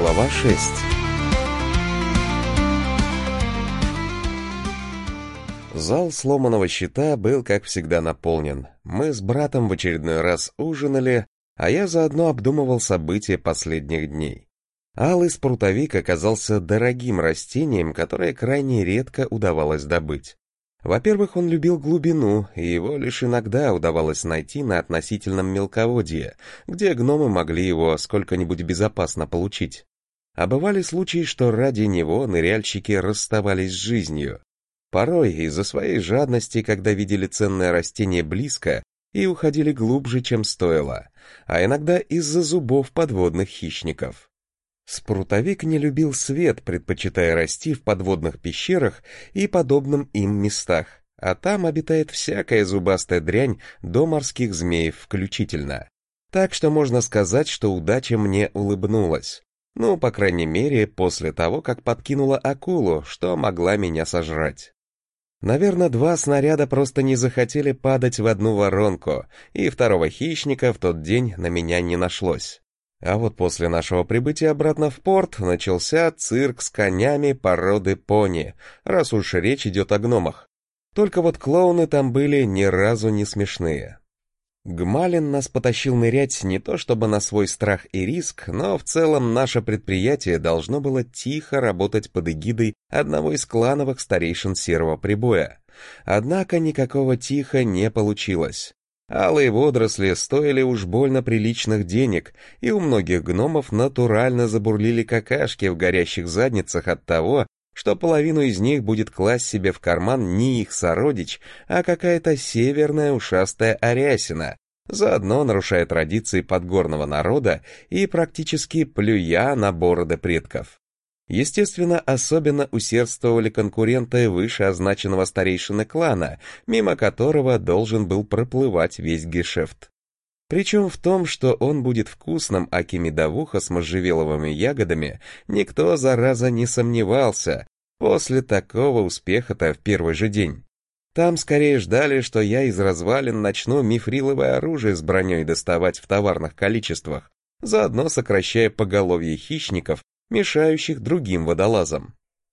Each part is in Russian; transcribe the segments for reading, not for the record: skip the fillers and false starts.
Глава 6. Зал сломанного щита был, как всегда, наполнен. Мы с братом в очередной раз ужинали, а я заодно обдумывал события последних дней. Алый спрутовик оказался дорогим растением, которое крайне редко удавалось добыть. Во-первых, он любил глубину, и его лишь иногда удавалось найти на относительном мелководье, где гномы могли его сколько-нибудь безопасно получить. А бывали случаи, что ради него ныряльщики расставались с жизнью. Порой из-за своей жадности, когда видели ценное растение близко, и уходили глубже, чем стоило, а иногда из-за зубов подводных хищников. Спрутовик не любил свет, предпочитая расти в подводных пещерах и подобным им местах, а там обитает всякая зубастая дрянь до морских змеев включительно. Так что можно сказать, что удача мне улыбнулась. Ну, по крайней мере, после того, как подкинула акулу, что могла меня сожрать. Наверное, 2 снаряда просто не захотели падать в одну воронку, и второго хищника в тот день на меня не нашлось. А вот после нашего прибытия обратно в порт начался цирк с конями породы пони, раз уж речь идет о гномах. Только вот клоуны там были ни разу не смешные. Гмалин нас потащил нырять не то чтобы на свой страх и риск, но в целом наше предприятие должно было тихо работать под эгидой одного из клановых старейшин Серого Прибоя. Однако никакого тихо не получилось. Алые водоросли стоили уж больно приличных денег, и у многих гномов натурально забурлили какашки в горящих задницах от того, что половину из них будет класть себе в карман не их сородич, а какая-то северная ушастая арясина, заодно нарушая традиции подгорного народа и практически плюя на бороды предков. Естественно, особенно усердствовали конкуренты вышеозначенного старейшины клана, мимо которого должен был проплывать весь гешефт. Причем в том, что он будет вкусным аки медовуха с можжевеловыми ягодами, никто, зараза, не сомневался, после такого успеха-то в первый же день. Там скорее ждали, что я из развалин начну мифриловое оружие с броней доставать в товарных количествах, заодно сокращая поголовье хищников, мешающих другим водолазам.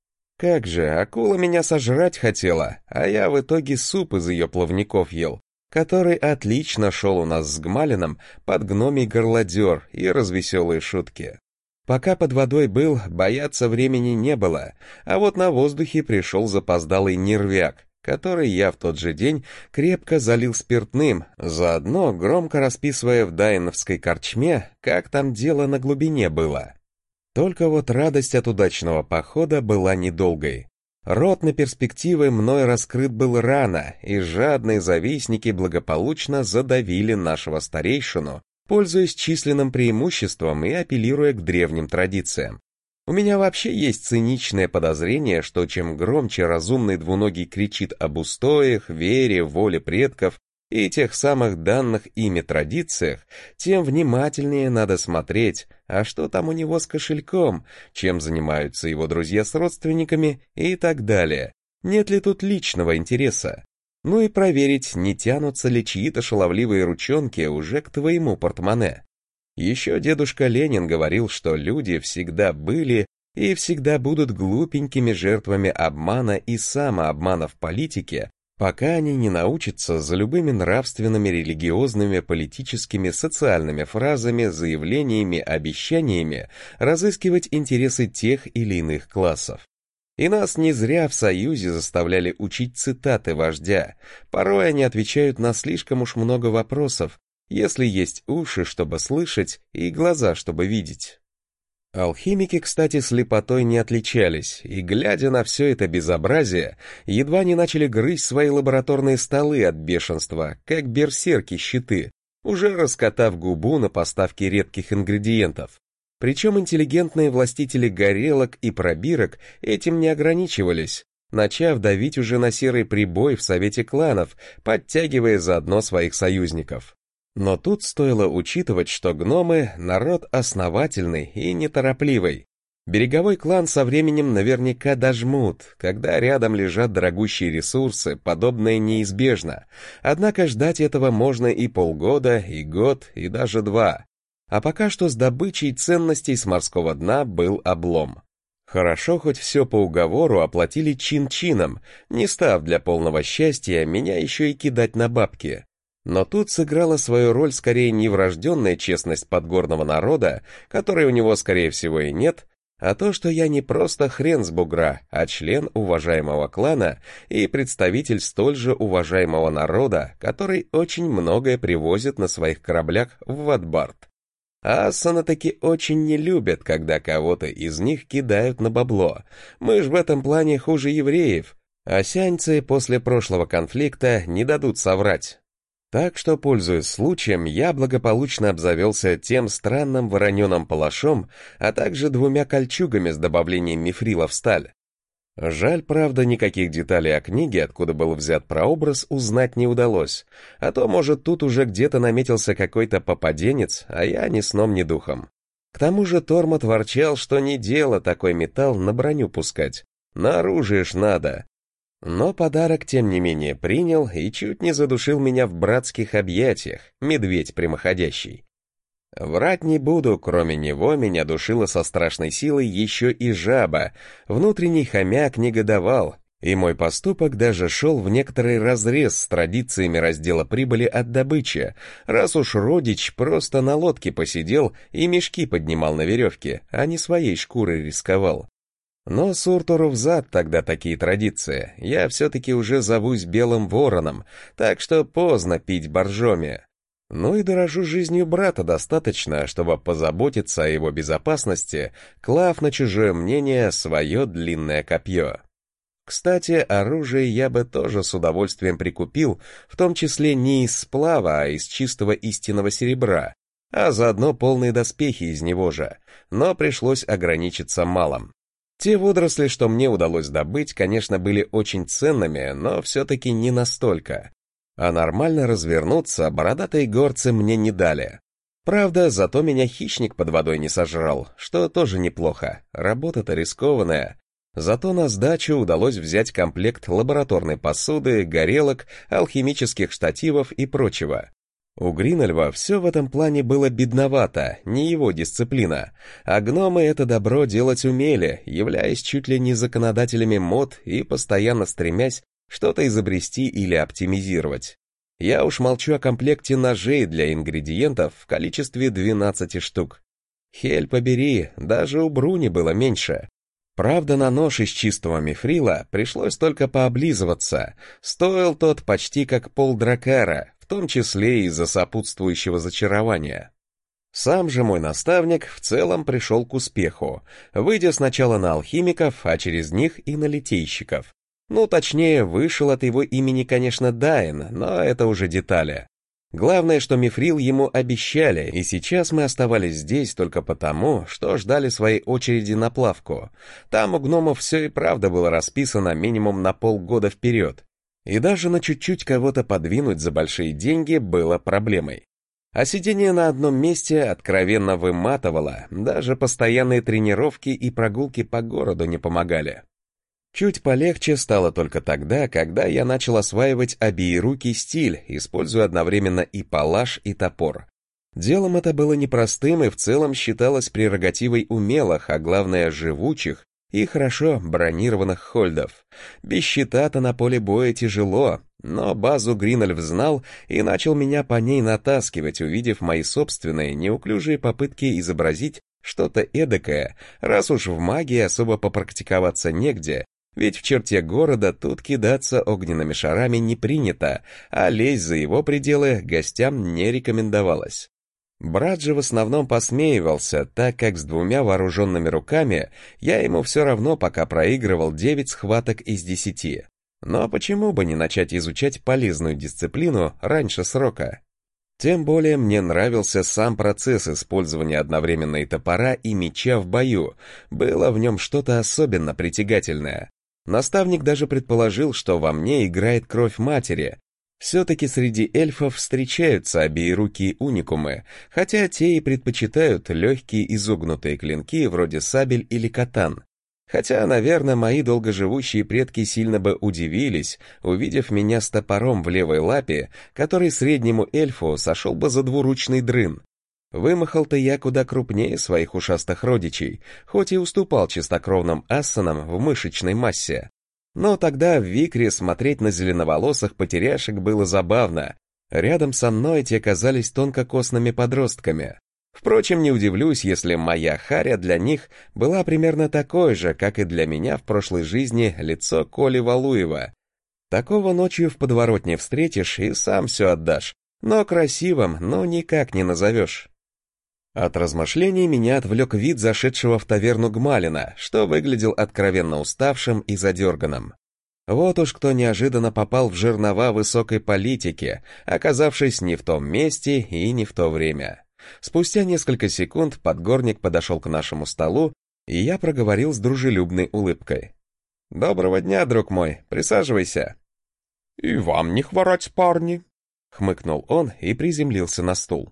Как же, акула меня сожрать хотела, а я в итоге суп из ее плавников ел, который отлично шел у нас с Гмалином под гномий горлодер и развеселые шутки. Пока под водой был, бояться времени не было, а вот на воздухе пришел запоздалый нервяк, который я в тот же день крепко залил спиртным, заодно громко расписывая в Дайновской корчме, как там дело на глубине было. Только вот радость от удачного похода была недолгой. Рот на перспективы мной раскрыт был рано, и жадные завистники благополучно задавили нашего старейшину, пользуясь численным преимуществом и апеллируя к древним традициям. У меня вообще есть циничное подозрение, что чем громче разумный двуногий кричит об устоях, вере, воле предков и тех самых данных ими традициях, тем внимательнее надо смотреть, а что там у него с кошельком, чем занимаются его друзья с родственниками и так далее. Нет ли тут личного интереса? Ну и проверить, не тянутся ли чьи-то шаловливые ручонки уже к твоему портмоне. Еще дедушка Ленин говорил, что люди всегда были и всегда будут глупенькими жертвами обмана и самообмана в политике, пока они не научатся за любыми нравственными, религиозными, политическими, социальными фразами, заявлениями, обещаниями разыскивать интересы тех или иных классов. И нас не зря в Союзе заставляли учить цитаты вождя, порой они отвечают на слишком уж много вопросов, если есть уши, чтобы слышать, и глаза, чтобы видеть. Алхимики, кстати, слепотой не отличались, и, глядя на все это безобразие, едва не начали грызть свои лабораторные столы от бешенства, как берсерки-щиты, уже раскатав губу на поставке редких ингредиентов. Причем интеллигентные властители горелок и пробирок этим не ограничивались, начав давить уже на серый прибой в Совете кланов, подтягивая заодно своих союзников. Но тут стоило учитывать, что гномы — народ основательный и неторопливый. Береговой клан со временем наверняка дожмут, когда рядом лежат дорогущие ресурсы, подобное неизбежно. Однако ждать этого можно и полгода, и год, и даже 2. А пока что с добычей ценностей с морского дна был облом. Хорошо, хоть все по уговору оплатили чин-чином, не став для полного счастья меня еще и кидать на бабки. Но тут сыграла свою роль скорее не врожденная честность подгорного народа, которой у него, скорее всего, и нет, а то, что я не просто хрен с бугра, а член уважаемого клана и представитель столь же уважаемого народа, который очень многое привозит на своих кораблях в Ватбард. А Ассаны таки очень не любят, когда кого-то из них кидают на бабло. Мы ж в этом плане хуже евреев, а сяньцы после прошлого конфликта не дадут соврать. Так что, пользуясь случаем, я благополучно обзавелся тем странным вороненым палашом, а также 2 кольчугами с добавлением мифрила в сталь. Жаль, правда, никаких деталей о книге, откуда был взят прообраз, узнать не удалось, а то, может, тут уже где-то наметился какой-то попаденец, а я ни сном, ни духом. К тому же Тормот ворчал, что не дело такой металл на броню пускать, на оружие ж надо. Но подарок, тем не менее, принял и чуть не задушил меня в братских объятиях, медведь прямоходящий. Врать не буду, кроме него меня душила со страшной силой еще и жаба, внутренний хомяк негодовал, и мой поступок даже шел в некоторый разрез с традициями раздела прибыли от добычи, раз уж родич просто на лодке посидел и мешки поднимал на веревке, а не своей шкурой рисковал. Но Суртуру взад тогда такие традиции, я все-таки уже зовусь Белым Вороном, так что поздно пить боржоми. Ну и дорожу жизнью брата достаточно, чтобы позаботиться о его безопасности, клав на чужое мнение свое длинное копье. Кстати, оружие я бы тоже с удовольствием прикупил, в том числе не из сплава, а из чистого истинного серебра, а заодно полные доспехи из него же, но пришлось ограничиться малым. Те водоросли, что мне удалось добыть, конечно, были очень ценными, но все-таки не настолько. А нормально развернуться бородатые горцы мне не дали. Правда, зато меня хищник под водой не сожрал, что тоже неплохо, работа-то рискованная. Зато на сдачу удалось взять комплект лабораторной посуды, горелок, алхимических штативов и прочего. У Гринольва все в этом плане было бедновато, не его дисциплина, а гномы это добро делать умели, являясь чуть ли не законодателями мод и постоянно стремясь что-то изобрести или оптимизировать. Я уж молчу о комплекте ножей для ингредиентов в количестве 12 штук. Хель побери, даже у Бруни было меньше. Правда, на нож из чистого мифрила пришлось только пооблизываться, стоил тот почти как полдракара, в том числе из-за сопутствующего зачарования. Сам же мой наставник в целом пришел к успеху, выйдя сначала на алхимиков, а через них и на литейщиков. Ну, точнее, вышел от его имени, конечно, Дайн, но это уже детали. Главное, что мифрил ему обещали, и сейчас мы оставались здесь только потому, что ждали своей очереди на плавку. Там у гномов все и правда было расписано минимум на полгода вперед. И даже на чуть-чуть кого-то подвинуть за большие деньги было проблемой. А сидение на одном месте откровенно выматывало, даже постоянные тренировки и прогулки по городу не помогали. Чуть полегче стало только тогда, когда я начал осваивать обеирукий стиль, используя одновременно и палаш, и топор. Делом это было непростым и в целом считалось прерогативой умелых, а главное живучих и хорошо бронированных хольдов. Без щита-то на поле боя тяжело, но базу Гринольф знал и начал меня по ней натаскивать, увидев мои собственные неуклюжие попытки изобразить что-то эдакое, раз уж в магии особо попрактиковаться негде, ведь в черте города тут кидаться огненными шарами не принято, а лезть за его пределы гостям не рекомендовалось. Брат же в основном посмеивался, так как с 2 вооруженными руками я ему все равно пока проигрывал 9 схваток из 10. Но почему бы не начать изучать полезную дисциплину раньше срока? Тем более мне нравился сам процесс использования одновременно и топора, и меча в бою, было в нем что-то особенно притягательное. Наставник даже предположил, что во мне играет кровь матери. Все-таки среди эльфов встречаются обеирукие уникумы, хотя те и предпочитают легкие изогнутые клинки вроде сабель или катан. Хотя, наверное, мои долгоживущие предки сильно бы удивились, увидев меня с топором в левой лапе, который среднему эльфу сошел бы за двуручный дрын. Вымахал-то я куда крупнее своих ушастых родичей, хоть и уступал чистокровным ассанам в мышечной массе. Но тогда в Викре смотреть на зеленоволосых потеряшек было забавно. Рядом со мной те казались тонкокосными подростками. Впрочем, не удивлюсь, если моя Харя для них была примерно такой же, как и для меня в прошлой жизни лицо Коли Валуева. Такого ночью в подворотне встретишь и сам все отдашь, но красивым, никак не назовешь. От размышлений меня отвлек вид зашедшего в таверну Гмалина, что выглядел откровенно уставшим и задерганным. Вот уж кто неожиданно попал в жернова высокой политики, оказавшись не в том месте и не в то время. Спустя несколько секунд подгорник подошел к нашему столу, и я проговорил с дружелюбной улыбкой. «Доброго дня, друг мой, присаживайся». «И вам не хворать, парни», — хмыкнул он и приземлился на стул.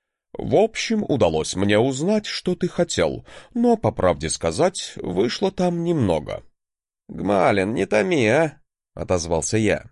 «В общем, удалось мне узнать, что ты хотел, но, по правде сказать, вышло там немного». «Гмалин, не томи, а?» — отозвался я.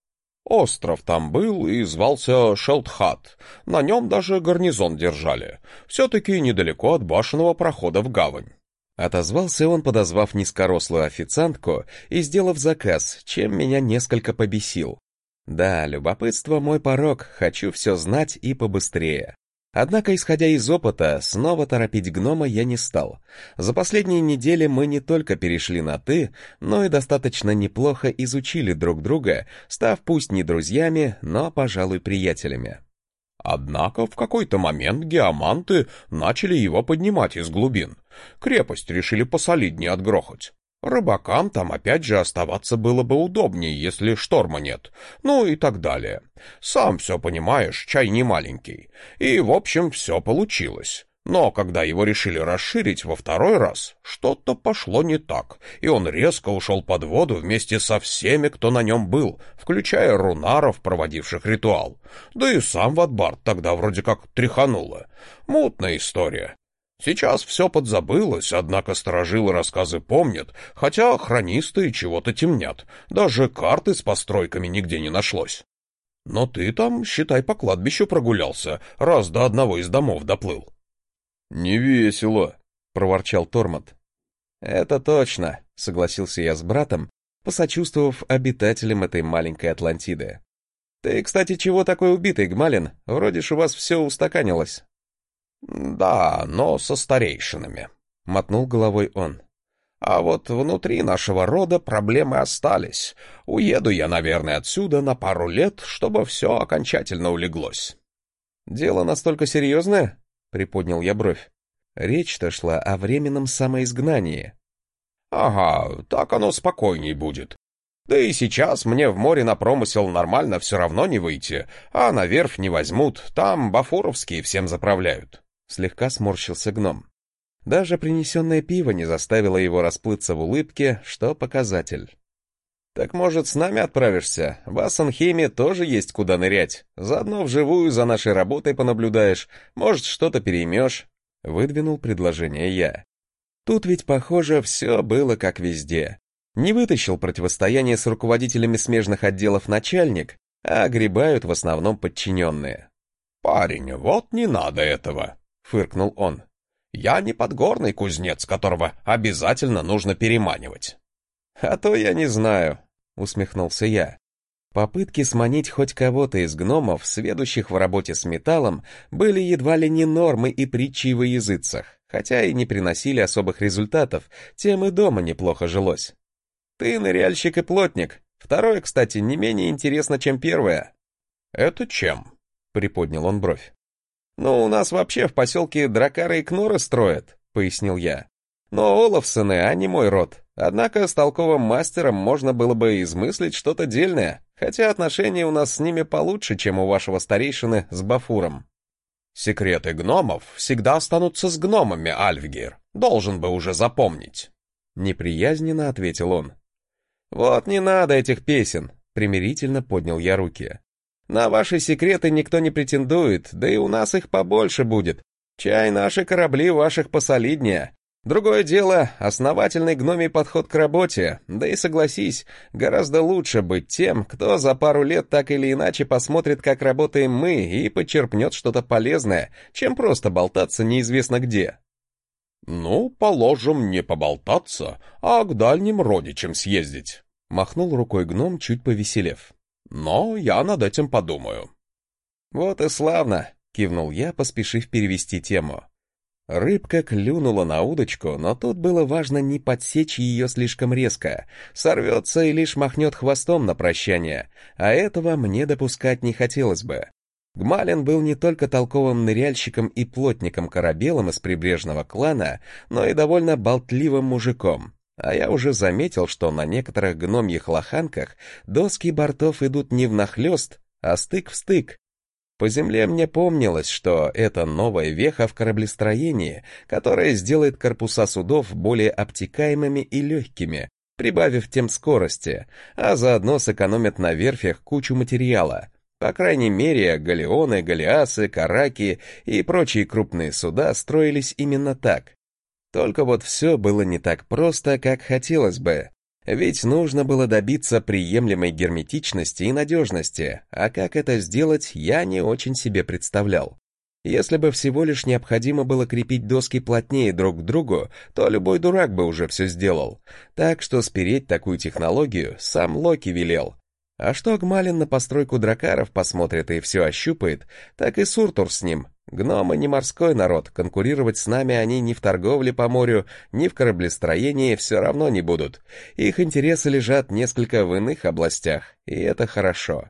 «Остров там был и звался Шелтхат, на нем даже гарнизон держали, все-таки недалеко от башенного прохода в гавань». Отозвался он, подозвав низкорослую официантку и сделав заказ, чем меня несколько побесил. Да, любопытство мой порок, хочу все знать и побыстрее. Однако, исходя из опыта, снова торопить гнома я не стал. За последние недели мы не только перешли на «ты», но и достаточно неплохо изучили друг друга, став пусть не друзьями, но, пожалуй, приятелями. Однако в какой-то момент геоманты начали его поднимать из глубин. Крепость решили посолиднее отгрохать. Рыбакам там опять же оставаться было бы удобнее, если шторма нет. Ну и так далее. Сам все понимаешь, чай не маленький. И, в общем, все получилось. Но когда его решили расширить во второй раз, что-то пошло не так, и он резко ушел под воду вместе со всеми, кто на нем был, включая рунаров, проводивших ритуал. Да и сам Ватбард тогда вроде как тряхануло. Мутная история. Сейчас все подзабылось, однако старожилы рассказы помнят, хотя хронисты чего-то темнят, даже карты с постройками нигде не нашлось. Но ты там, считай, по кладбищу прогулялся, раз до одного из домов доплыл. «Не весело», — проворчал Тормот. «Это точно», — согласился я с братом, посочувствовав обитателям этой маленькой Атлантиды. «Ты, кстати, чего такой убитый, Гмалин? Вроде ж у вас все устаканилось». «Да, но со старейшинами», — мотнул головой он. «А вот внутри нашего рода проблемы остались. Уеду я, наверное, отсюда на пару лет, чтобы все окончательно улеглось». «Дело настолько серьезное?» — приподнял я бровь. Речь-то шла о временном самоизгнании. «Ага, так оно спокойней будет. Да и сейчас мне в море на промысел нормально все равно не выйти, а на верфь не возьмут, там бафуровские всем заправляют». Слегка сморщился гном. Даже принесенное пиво не заставило его расплыться в улыбке, что показатель. «Так, может, с нами отправишься? В Ассанхейме тоже есть куда нырять. Заодно вживую за нашей работой понаблюдаешь, может, что-то переймешь», — выдвинул предложение я. Тут ведь, похоже, все было как везде. Не вытащил противостояние с руководителями смежных отделов начальник, а огребают в основном подчиненные. «Парень, вот не надо этого», — фыркнул он. «Я не подгорный кузнец, которого обязательно нужно переманивать». «А то я не знаю», — усмехнулся я. Попытки сманить хоть кого-то из гномов, сведущих в работе с металлом, были едва ли не нормой и притчей во языцах, хотя и не приносили особых результатов, тем и дома неплохо жилось. «Ты ныряльщик и плотник. Второе, кстати, не менее интересно, чем первое». «Это чем?» — приподнял он бровь. «Ну, у нас вообще в поселке дракары и кноры строят», — пояснил я. «Но Олафсоны, а не мой род. Однако с толковым мастером можно было бы измыслить что-то дельное, хотя отношения у нас с ними получше, чем у вашего старейшины с Бафуром». «Секреты гномов всегда останутся с гномами, Альфгир. Должен бы уже запомнить». Неприязненно ответил он. «Вот не надо этих песен», — примирительно поднял я руки. «На ваши секреты никто не претендует, да и у нас их побольше будет. Чай, наши корабли ваших посолиднее. Другое дело — основательный гномий подход к работе, да и согласись, гораздо лучше быть тем, кто за пару лет так или иначе посмотрит, как работаем мы, и подчерпнет что-то полезное, чем просто болтаться неизвестно где. «Ну, положим, не поболтаться, а к дальним родичам съездить», — махнул рукой гном, чуть повеселев. «Но я над этим подумаю». «Вот и славно», — кивнул я, поспешив перевести тему. Рыбка клюнула на удочку, но тут было важно не подсечь ее слишком резко. Сорвется и лишь махнет хвостом на прощание, а этого мне допускать не хотелось бы. Гмалин был не только толковым ныряльщиком и плотником-корабелом из прибрежного клана, но и довольно болтливым мужиком. А я уже заметил, что на некоторых гномьих лоханках доски бортов идут не внахлёст, а стык в стык. По земле мне помнилось, что это новая веха в кораблестроении, которая сделает корпуса судов более обтекаемыми и легкими, прибавив тем скорости, а заодно сэкономит на верфях кучу материала. По крайней мере, галеоны, галеасы, караки и прочие крупные суда строились именно так. Только вот все было не так просто, как хотелось бы. Ведь нужно было добиться приемлемой герметичности и надежности, а как это сделать, я не очень себе представлял. Если бы всего лишь необходимо было крепить доски плотнее друг к другу, то любой дурак бы уже все сделал. Так что спереть такую технологию сам Локи велел. А что Гмалин на постройку дракаров посмотрит и все ощупает, так и Суртур с ним. Гномы не морской народ, конкурировать с нами они ни в торговле по морю, ни в кораблестроении все равно не будут. Их интересы лежат несколько в иных областях, и это хорошо.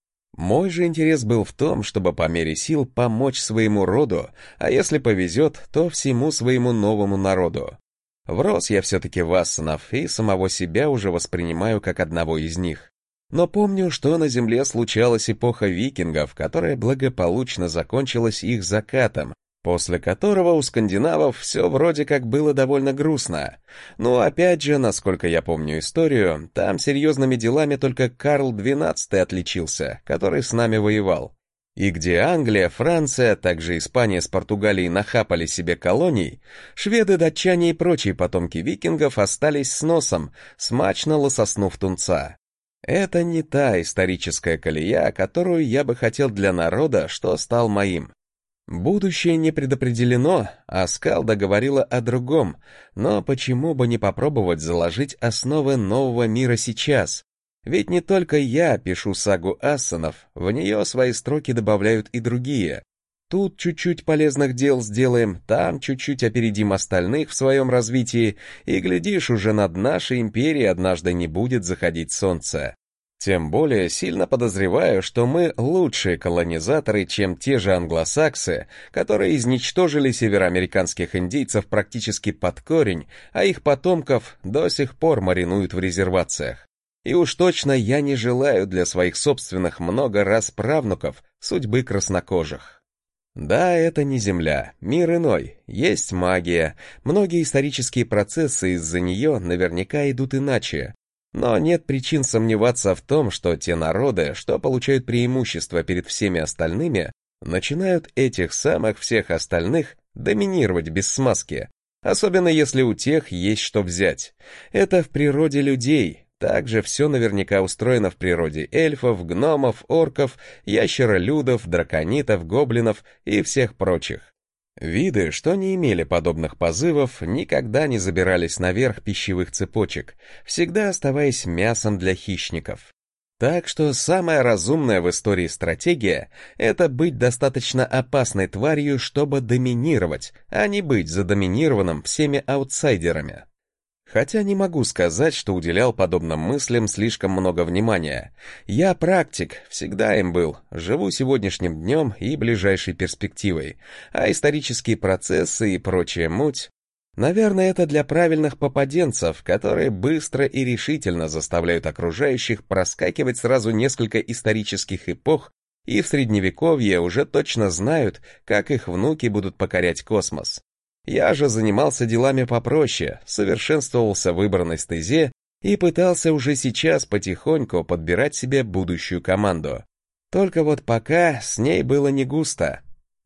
Мой же интерес был в том, чтобы по мере сил помочь своему роду, а если повезет, то всему своему новому народу. Врос я все-таки в ассанов и самого себя уже воспринимаю как одного из них. Но помню, что на Земле случалась эпоха викингов, которая благополучно закончилась их закатом, после которого у скандинавов все вроде как было довольно грустно. Но опять же, насколько я помню историю, там серьезными делами только Карл XII отличился, который с нами воевал. И где Англия, Франция, также Испания с Португалией нахапали себе колоний, шведы, датчане и прочие потомки викингов остались с носом, смачно лососнув тунца. Это не та историческая колея, которую я бы хотел для народа, что стал моим. Будущее не предопределено, а Скалда говорила о другом, но почему бы не попробовать заложить основы нового мира сейчас? Ведь не только я пишу сагу ассанов, в нее свои строки добавляют и другие. Тут чуть-чуть полезных дел сделаем, там чуть-чуть опередим остальных в своем развитии, и, глядишь, уже над нашей империей однажды не будет заходить солнце. Тем более сильно подозреваю, что мы лучшие колонизаторы, чем те же англосаксы, которые изничтожили североамериканских индейцев практически под корень, а их потомков до сих пор маринуют в резервациях. И уж точно я не желаю для своих собственных много раз правнуков судьбы краснокожих. Да, это не Земля, мир иной, есть магия, многие исторические процессы из-за нее наверняка идут иначе, но нет причин сомневаться в том, что те народы, что получают преимущество перед всеми остальными, начинают этих самых всех остальных доминировать без смазки, особенно если у тех есть что взять. Это в природе людей. Также все наверняка устроено в природе эльфов, гномов, орков, ящеролюдов, драконитов, гоблинов и всех прочих. Виды, что не имели подобных позывов, никогда не забирались наверх пищевых цепочек, всегда оставаясь мясом для хищников. Так что самая разумная в истории стратегия — это быть достаточно опасной тварью, чтобы доминировать, а не быть задоминированным всеми аутсайдерами. Хотя не могу сказать, что уделял подобным мыслям слишком много внимания. Я практик, всегда им был, живу сегодняшним днем и ближайшей перспективой, а исторические процессы и прочая муть... Наверное, это для правильных попаденцев, которые быстро и решительно заставляют окружающих проскакивать сразу несколько исторических эпох и в Средневековье уже точно знают, как их внуки будут покорять космос. Я же занимался делами попроще, совершенствовался в выбранной стезе и пытался уже сейчас потихоньку подбирать себе будущую команду. Только вот пока с ней было не густо.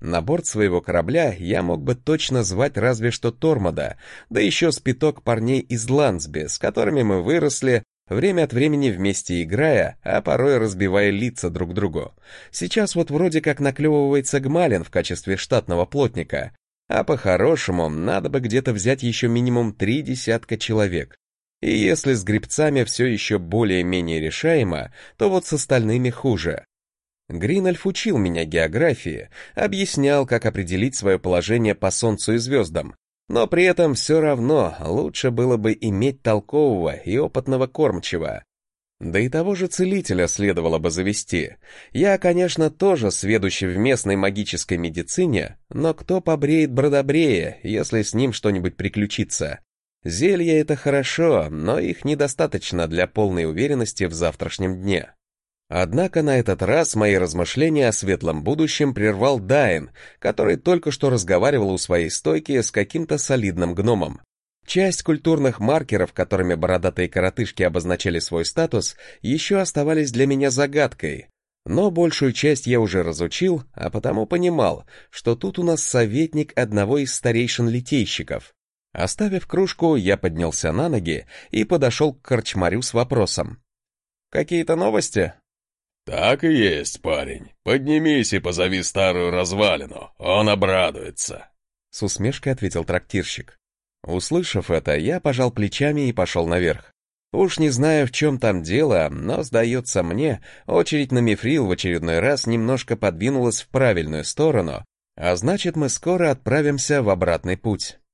На борт своего корабля я мог бы точно звать разве что Тормода, да еще с пяток парней из Лансби, с которыми мы выросли, время от времени вместе играя, а порой разбивая лица друг другу. Сейчас вот вроде как наклевывается Гмалин в качестве штатного плотника, а по-хорошему надо бы где-то взять еще минимум 3 десятка человек. И если с гребцами все еще более-менее решаемо, то вот с остальными хуже. Гринольф учил меня географии, объяснял, как определить свое положение по Солнцу и звездам, но при этом все равно лучше было бы иметь толкового и опытного кормчего. Да и того же целителя следовало бы завести. Я, конечно, тоже сведущий в местной магической медицине, но кто побреет бродобрея, если с ним что-нибудь приключится? Зелья — это хорошо, но их недостаточно для полной уверенности в завтрашнем дне. Однако на этот раз мои размышления о светлом будущем прервал Дайн, который только что разговаривал у своей стойки с каким-то солидным гномом. Часть культурных маркеров, которыми бородатые коротышки обозначали свой статус, еще оставались для меня загадкой. Но большую часть я уже разучил, а потому понимал, что тут у нас советник одного из старейшин-литейщиков. Оставив кружку, я поднялся на ноги и подошел к корчмарю с вопросом. «Какие-то новости?» «Так и есть, парень. Поднимись и позови старую развалину, он обрадуется», — с усмешкой ответил трактирщик. Услышав это, я пожал плечами и пошел наверх. Уж не знаю, в чем там дело, но, сдается мне, очередь на мифрил в очередной раз немножко подвинулась в правильную сторону, а значит, мы скоро отправимся в обратный путь.